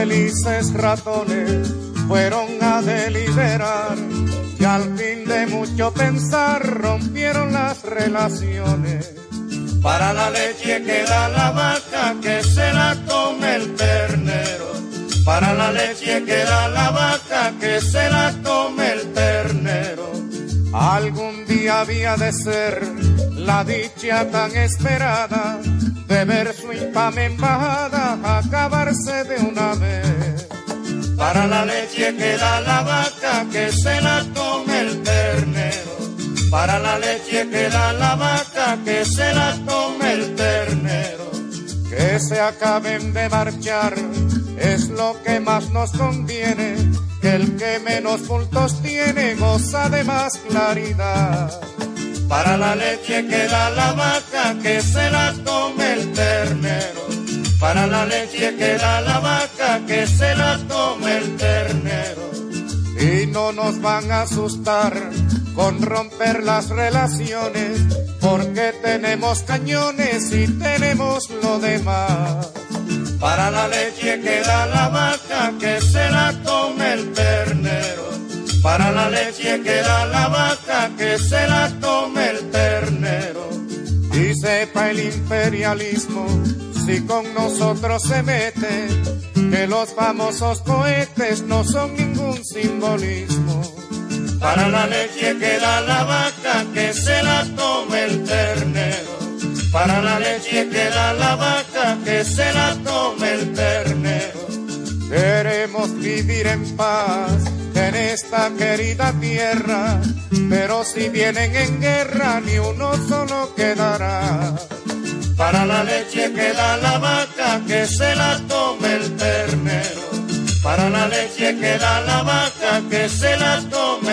felices ratones fueron a deliberar y al fin de mucho pensar rompieron las relaciones. Para la leche que da la vaca, que se la come el ternero. Para la leche que da la vaca, que se la come el ternero. Algún día había de ser la dicha tan esperada de ver su infame embajada acabarse de una vez. Para la leche que da la vaca, que se la come el ternero. Para la leche que da la vaca, que se la come el ternero. Que se acaben de marchar es lo que más nos conviene, que el que menos puntos tiene goza de más claridad. Para la leche que da la vaca, que se la come el ternero. Para la leche que da la vaca, que se la come el ternero. Y no nos van a asustar con romper las relaciones, porque tenemos cañones y tenemos lo demás. Para la leche que da la vaca, que se la come el ternero. Para la leche que da la vaca, que se la come el ternero. Y sepa el imperialismo, si con nosotros se mete, que los famosos cohetes no son ningún simbolismo. Para la leche que da la vaca, que se la come el ternero. Para la leche que da la vaca, que se la come el ternero. Queremos vivir en paz en esta querida tierra, pero si vienen en guerra ni uno solo quedará. Para la leche que da la vaca, que se la come el ternero. Para la leche que da la vaca, que se la come